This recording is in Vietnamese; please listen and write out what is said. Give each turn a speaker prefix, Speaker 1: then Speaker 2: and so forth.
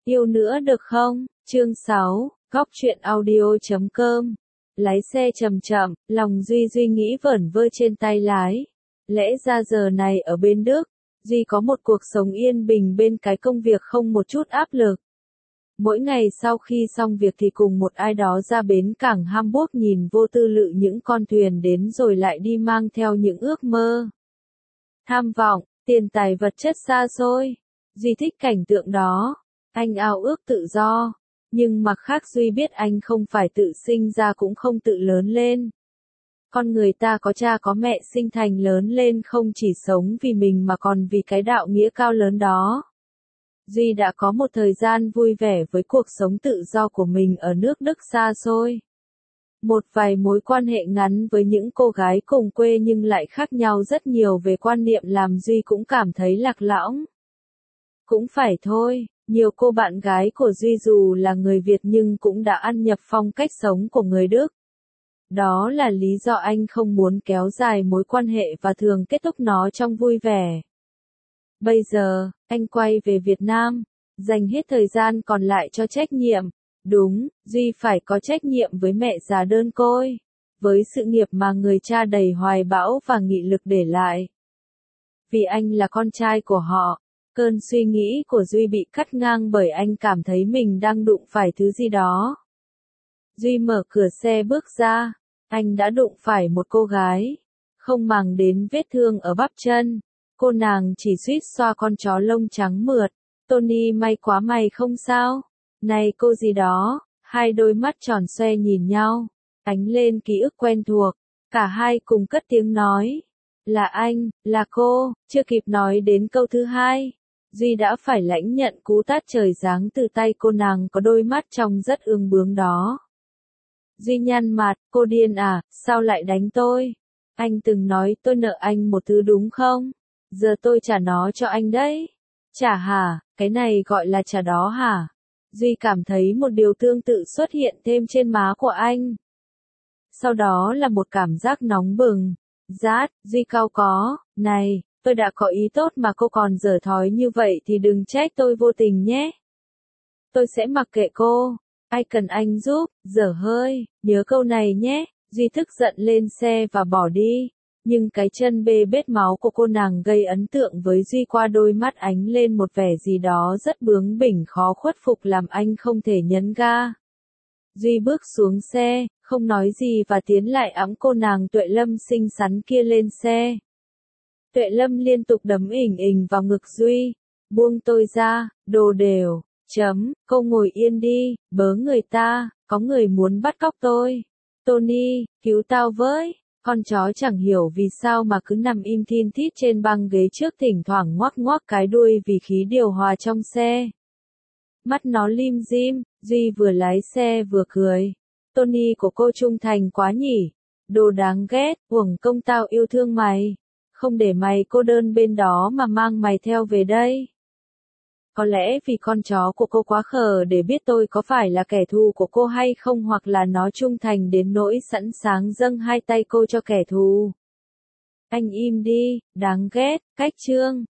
Speaker 1: Yêu nữa được không? Chương 6, Góc truyện audio.com. Lái xe chậm chậm, lòng Duy nghĩ vẩn vơ trên tay lái. Lẽ ra giờ này ở bên Đức, Duy có một cuộc sống yên bình bên cái công việc không một chút áp lực. Mỗi ngày sau khi xong việc thì cùng một ai đó ra bến cảng Hamburg nhìn vô tư lự những con thuyền đến rồi lại đi mang theo những ước mơ, tham vọng, tiền tài vật chất xa xôi. Duy thích cảnh tượng đó. Anh ao ước tự do. Nhưng mặt khác Duy biết anh không phải tự sinh ra cũng không tự lớn lên. Con người ta có cha có mẹ sinh thành lớn lên không chỉ sống vì mình mà còn vì cái đạo nghĩa cao lớn đó. Duy đã có một thời gian vui vẻ với cuộc sống tự do của mình ở nước Đức xa xôi. Một vài mối quan hệ ngắn với những cô gái cùng quê nhưng lại khác nhau rất nhiều về quan niệm làm Duy cũng cảm thấy lạc lõng. Cũng phải thôi, nhiều cô bạn gái của Duy dù là người Việt nhưng cũng đã ăn nhập phong cách sống của người Đức. Đó là lý do anh không muốn kéo dài mối quan hệ và thường kết thúc nó trong vui vẻ. Bây giờ, anh quay về Việt Nam, dành hết thời gian còn lại cho trách nhiệm. Đúng, Duy phải có trách nhiệm với mẹ già đơn côi, với sự nghiệp mà người cha đầy hoài bão và nghị lực để lại. Vì anh là con trai của họ, cơn suy nghĩ của Duy bị cắt ngang bởi anh cảm thấy mình đang đụng phải thứ gì đó. Duy mở cửa xe bước ra, anh đã đụng phải một cô gái, không màng đến vết thương ở bắp chân. Cô nàng chỉ suýt xoa con chó lông trắng mượt. Tony, may quá mày không sao? Này cô gì đó, hai đôi mắt tròn xoe nhìn nhau, ánh lên ký ức quen thuộc. Cả hai cùng cất tiếng nói. Là anh, là cô. Chưa kịp nói đến câu thứ hai, Duy đã phải lãnh nhận cú tát trời giáng từ tay cô nàng có đôi mắt trông rất ương bướng đó. Duy nhăn mặt, cô điên à, sao lại đánh tôi? Anh từng nói tôi nợ anh một thứ đúng không? Giờ tôi trả nó cho anh đấy. Trả hả? Cái này gọi là trả đó hả? Duy cảm thấy một điều tương tự xuất hiện thêm trên má của anh. Sau đó là một cảm giác nóng bừng. Rát, Duy cau có, này, tôi đã có ý tốt mà cô còn dở thói như vậy thì đừng trách tôi vô tình nhé. Tôi sẽ mặc kệ cô. Ai cần anh giúp, dở hơi, nhớ câu này nhé. Duy tức giận lên xe và bỏ đi. Nhưng cái chân bê bết máu của cô nàng gây ấn tượng với Duy qua đôi mắt ánh lên một vẻ gì đó rất bướng bỉnh khó khuất phục làm anh không thể nhấn ga. Duy bước xuống xe, không nói gì và tiến lại ẵm cô nàng Tuệ Lâm xinh xắn kia lên xe. Tuệ Lâm liên tục đấm ình ình vào ngực Duy. Buông tôi ra, đồ đều, cô ngồi yên đi, bớ người ta, có người muốn bắt cóc tôi. Tony, cứu tao với. Con chó chẳng hiểu vì sao mà cứ nằm im thin thít trên băng ghế trước thỉnh thoảng ngoác ngoác cái đuôi vì khí điều hòa trong xe. Mắt nó lim dim, Duy vừa lái xe vừa cười. Tony của cô trung thành quá nhỉ. Đồ đáng ghét, uổng công tao yêu thương mày. Không để mày cô đơn bên đó mà mang mày theo về đây. Có lẽ vì con chó của cô quá khờ để biết tôi có phải là kẻ thù của cô hay không hoặc là nó trung thành đến nỗi sẵn sàng dâng hai tay cô cho kẻ thù. Anh im đi, đáng ghét, cách chương.